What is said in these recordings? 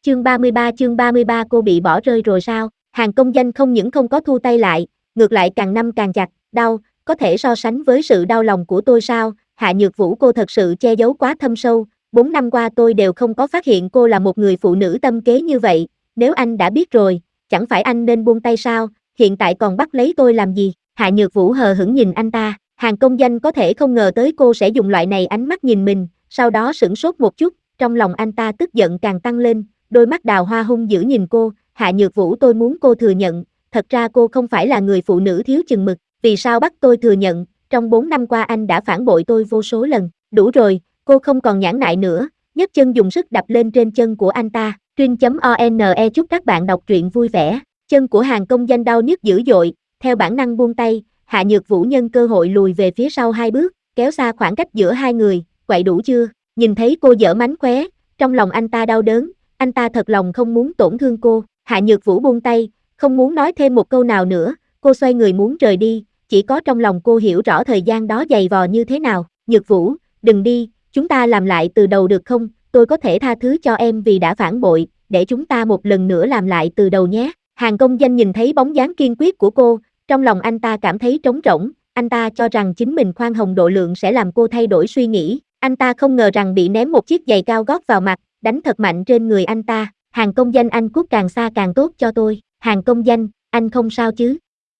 Chương 33 cô bị bỏ rơi rồi sao? Hàng công danh không những không có thu tay lại, ngược lại càng năm càng chặt, đau, có thể so sánh với sự đau lòng của tôi sao? Hạ Nhược Vũ, cô thật sự che giấu quá thâm sâu, 4 năm qua tôi đều không có phát hiện cô là một người phụ nữ tâm kế như vậy, nếu anh đã biết rồi, chẳng phải anh nên buông tay sao, hiện tại còn bắt lấy tôi làm gì? Hạ Nhược Vũ hờ hững nhìn anh ta, Hàng công danh có thể không ngờ tới cô sẽ dùng loại này ánh mắt nhìn mình, sau đó sửng sốt một chút, trong lòng anh ta tức giận càng tăng lên, đôi mắt đào hoa hung dữ nhìn cô, Hạ Nhược Vũ, tôi muốn cô thừa nhận, thật ra cô không phải là người phụ nữ thiếu chừng mực, vì sao bắt tôi thừa nhận, trong 4 năm qua anh đã phản bội tôi vô số lần, đủ rồi, cô không còn nhãn nại nữa, nhấc chân dùng sức đập lên trên chân của anh ta, Trin.one chúc các bạn đọc truyện vui vẻ, chân của Hàng công danh đau nhức dữ dội, theo bản năng buông tay, Hạ Nhược Vũ nhân cơ hội lùi về phía sau 2 bước, kéo xa khoảng cách giữa hai người, quậy đủ chưa, nhìn thấy cô giở mánh khóe, trong lòng anh ta đau đớn, anh ta thật lòng không muốn tổn thương cô, Hạ Nhược Vũ buông tay, không muốn nói thêm một câu nào nữa, cô xoay người muốn rời đi, chỉ có trong lòng cô hiểu rõ thời gian đó dày vò như thế nào, Nhược Vũ, đừng đi, chúng ta làm lại từ đầu được không, tôi có thể tha thứ cho em vì đã phản bội, để chúng ta một lần nữa làm lại từ đầu nhé, Hàng công danh nhìn thấy bóng dáng kiên quyết của cô, trong lòng anh ta cảm thấy trống rỗng, anh ta cho rằng chính mình khoan hồng độ lượng sẽ làm cô thay đổi suy nghĩ, anh ta không ngờ rằng bị ném một chiếc giày cao gót vào mặt, đánh thật mạnh trên người anh ta, Hàng công danh, anh cút càng xa càng tốt cho tôi, Hàng công danh, anh không sao chứ?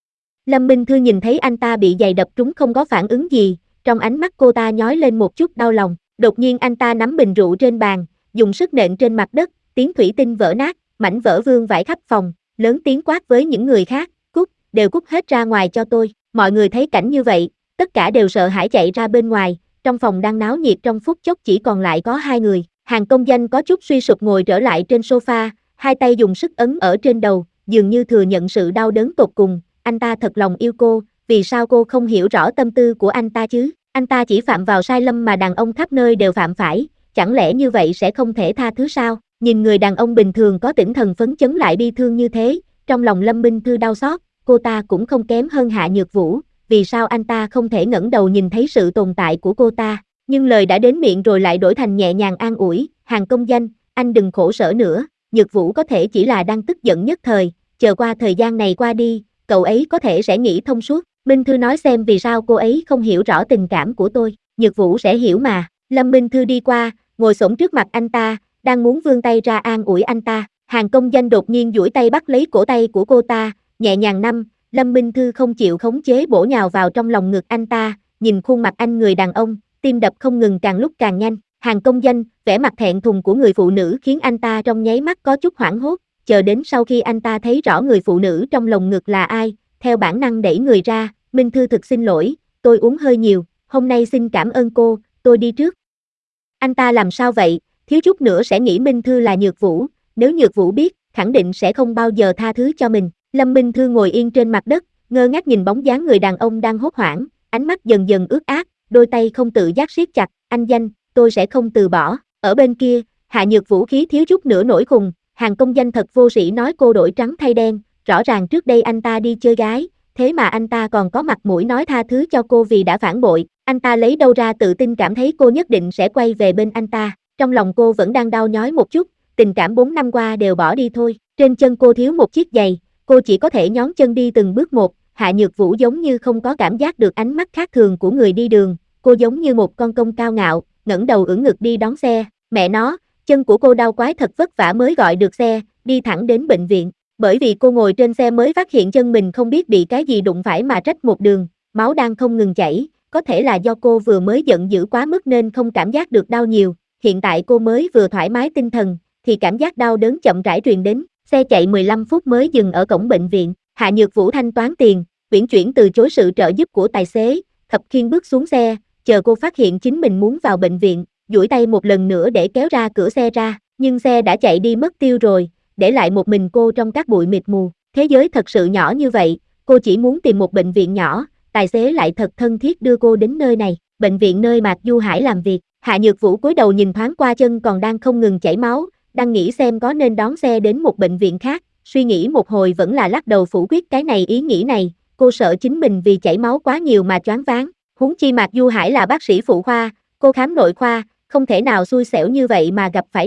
Lâm Minh Thư nhìn thấy anh ta bị giày đập trúng không có phản ứng gì, trong ánh mắt cô ta nhói lên một chút đau lòng, đột nhiên anh ta nắm bình rượu trên bàn, dùng sức nện trên mặt đất, tiếng thủy tinh vỡ nát, mảnh vỡ vương vãi khắp phòng, lớn tiếng quát với những người khác, cút, đều cút hết ra ngoài cho tôi, mọi người thấy cảnh như vậy, tất cả đều sợ hãi chạy ra bên ngoài, trong phòng đang náo nhiệt trong phút chốc chỉ còn lại có 2 người, Hàng công danh có chút suy sụp ngồi trở lại trên sofa, hai tay dùng sức ấn ở trên đầu, dường như thừa nhận sự đau đớn tột cùng, anh ta thật lòng yêu cô, vì sao cô không hiểu rõ tâm tư của anh ta chứ, anh ta chỉ phạm vào sai lầm mà đàn ông khắp nơi đều phạm phải, chẳng lẽ như vậy sẽ không thể tha thứ sao, nhìn người đàn ông bình thường có tinh thần phấn chấn lại bi thương như thế, trong lòng Lâm Minh Thư đau xót, cô ta cũng không kém hơn Hạ Nhược Vũ, vì sao anh ta không thể ngẩng đầu nhìn thấy sự tồn tại của cô ta, nhưng lời đã đến miệng rồi lại đổi thành nhẹ nhàng an ủi, Hàng công danh, anh đừng khổ sở nữa, Nhược Vũ có thể chỉ là đang tức giận nhất thời, chờ qua thời gian này qua đi, cậu ấy có thể sẽ nghĩ thông suốt, Minh Thư nói xem vì sao cô ấy không hiểu rõ tình cảm của tôi, Nhược Vũ sẽ hiểu mà, Lâm Minh Thư đi qua, ngồi xổm trước mặt anh ta, đang muốn vươn tay ra an ủi anh ta, Hàng công danh đột nhiên duỗi tay bắt lấy cổ tay của cô ta, nhẹ nhàng nắm, Lâm Minh Thư không chịu khống chế bổ nhào vào trong lòng ngực anh ta, nhìn khuôn mặt anh người đàn ông, tim đập không ngừng càng lúc càng nhanh, Hàng công danh, vẻ mặt thẹn thùng của người phụ nữ khiến anh ta trong nháy mắt có chút hoảng hốt, chờ đến sau khi anh ta thấy rõ người phụ nữ trong lồng ngực là ai, theo bản năng đẩy người ra, Minh Thư thực xin lỗi, tôi uống hơi nhiều, hôm nay xin cảm ơn cô, tôi đi trước. Anh ta làm sao vậy, thiếu chút nữa sẽ nghĩ Minh Thư là Nhược Vũ, nếu Nhược Vũ biết, khẳng định sẽ không bao giờ tha thứ cho mình. Lâm Minh Thư ngồi yên trên mặt đất, ngơ ngác nhìn bóng dáng người đàn ông đang hốt hoảng, ánh mắt dần dần ướt át, đôi tay không tự giác siết chặt, anh danh, tôi sẽ không từ bỏ. Ở bên kia, Hạ Nhược Vũ khí thiếu chút nữa nổi khùng, Hàng công danh thật vô sĩ nói cô đổi trắng thay đen, rõ ràng trước đây anh ta đi chơi gái, thế mà anh ta còn có mặt mũi nói tha thứ cho cô vì đã phản bội, anh ta lấy đâu ra tự tin cảm thấy cô nhất định sẽ quay về bên anh ta, trong lòng cô vẫn đang đau nhói một chút, tình cảm 4 năm qua đều bỏ đi thôi, trên chân cô thiếu một chiếc giày, cô chỉ có thể nhón chân đi từng bước một, Hạ Nhược Vũ giống như không có cảm giác được ánh mắt khác thường của người đi đường, cô giống như một con công cao ngạo, ngẩng đầu ưỡn ngực đi đón xe, mẹ nó, chân của cô đau quái thật vất vả mới gọi được xe, đi thẳng đến bệnh viện, bởi vì cô ngồi trên xe mới phát hiện chân mình không biết bị cái gì đụng phải mà rách một đường, máu đang không ngừng chảy, có thể là do cô vừa mới giận dữ quá mức nên không cảm giác được đau nhiều, hiện tại cô mới vừa thoải mái tinh thần, thì cảm giác đau đớn chậm rãi truyền đến, xe chạy 15 phút mới dừng ở cổng bệnh viện, Hạ Nhược Vũ thanh toán tiền, uyển chuyển từ chối sự trợ giúp của tài xế, khập khiêng bước xuống xe, chờ cô phát hiện chính mình muốn vào bệnh viện, duỗi tay một lần nữa để kéo ra cửa xe ra, nhưng xe đã chạy đi mất tiêu rồi, để lại một mình cô trong các bụi mịt mù, thế giới thật sự nhỏ như vậy, cô chỉ muốn tìm một bệnh viện nhỏ, tài xế lại thật thân thiết đưa cô đến nơi này, bệnh viện nơi Mạc Du Hải làm việc, Hạ Nhược Vũ cúi đầu nhìn thoáng qua chân còn đang không ngừng chảy máu, đang nghĩ xem có nên đón xe đến một bệnh viện khác, suy nghĩ một hồi vẫn là lắc đầu phủ quyết cái này ý nghĩ này, cô sợ chính mình vì chảy máu quá nhiều mà choáng váng, huống chi Mạc Du Hải là bác sĩ phụ khoa, cô khám nội khoa, không thể nào xui xẻo như vậy mà gặp phải đi,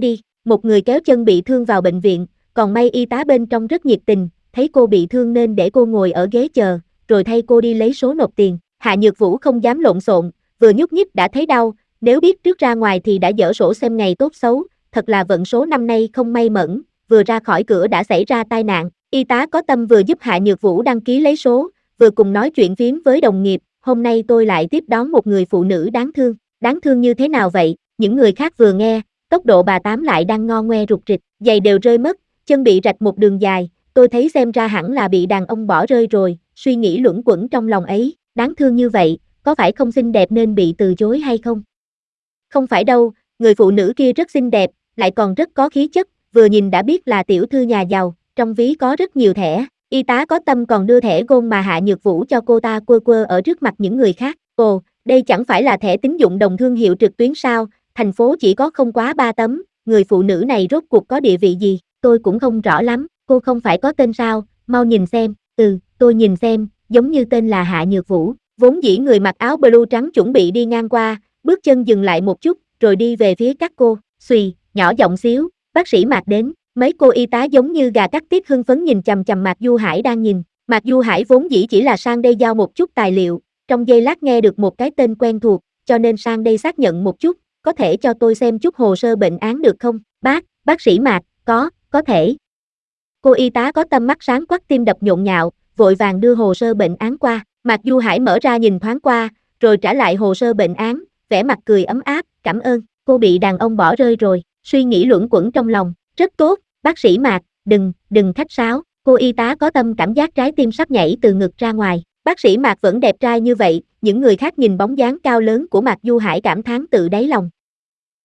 một người kéo chân bị thương vào bệnh viện, còn may y tá bên trong rất nhiệt tình, thấy cô bị thương nên để cô ngồi ở ghế chờ, rồi thay cô đi lấy số nộp tiền. Hạ Nhược Vũ không dám lộn xộn, vừa nhúc nhích đã thấy đau, nếu biết trước ra ngoài thì đã dở sổ xem ngày tốt xấu, thật là vận số năm nay không may mẫn, vừa ra khỏi cửa đã xảy ra tai nạn. Y tá có tâm vừa giúp Hạ Nhược Vũ đăng ký lấy số, vừa cùng nói chuyện phím với đồng nghiệp, hôm nay tôi lại tiếp đón một người phụ nữ đáng thương như thế nào vậy? Những người khác vừa nghe, tốc độ bà Tám lại đang ngo ngoe rụt rịch, giày đều rơi mất, chân bị rạch một đường dài, tôi thấy xem ra hẳn là bị đàn ông bỏ rơi rồi, suy nghĩ luẩn quẩn trong lòng ấy, đáng thương như vậy, có phải không xinh đẹp nên bị từ chối hay không? Không phải đâu, người phụ nữ kia rất xinh đẹp, lại còn rất có khí chất, vừa nhìn đã biết là tiểu thư nhà giàu, trong ví có rất nhiều thẻ. Y tá có tâm còn đưa thẻ gôn mà Hạ Nhược Vũ cho cô ta quơ quơ ở trước mặt những người khác. Ồ, đây chẳng phải là thẻ tín dụng đồng thương hiệu trực tuyến sao, thành phố chỉ có không quá 3 tấm, người phụ nữ này rốt cuộc có địa vị gì, tôi cũng không rõ lắm, cô không phải có tên sao, mau nhìn xem, tôi nhìn xem, giống như tên là Hạ Nhược Vũ, vốn dĩ người mặc áo blue trắng chuẩn bị đi ngang qua, bước chân dừng lại một chút, rồi đi về phía các cô, xùy, nhỏ giọng xíu, bác sĩ Mạc đến. Mấy cô y tá giống như gà cắt tiết hưng phấn nhìn chằm chằm Mạc Du Hải đang nhìn. Mạc Du Hải vốn dĩ chỉ là sang đây giao một chút tài liệu, trong giây lát nghe được một cái tên quen thuộc, cho nên sang đây xác nhận một chút, có thể cho tôi xem chút hồ sơ bệnh án được không? Bác sĩ Mạc, có thể. Cô y tá có tâm mắt sáng quắc tim đập nhộn nhạo, vội vàng đưa hồ sơ bệnh án qua. Mạc Du Hải mở ra nhìn thoáng qua, rồi trả lại hồ sơ bệnh án, vẻ mặt cười ấm áp, cảm ơn, cô bị đàn ông bỏ rơi rồi, suy nghĩ luẩn quẩn trong lòng, rất tốt. Bác sĩ Mạc, đừng khách sáo, cô y tá có tâm cảm giác trái tim sắp nhảy từ ngực ra ngoài. Bác sĩ Mạc vẫn đẹp trai như vậy, những người khác nhìn bóng dáng cao lớn của Mạc Du Hải cảm thán tự đáy lòng.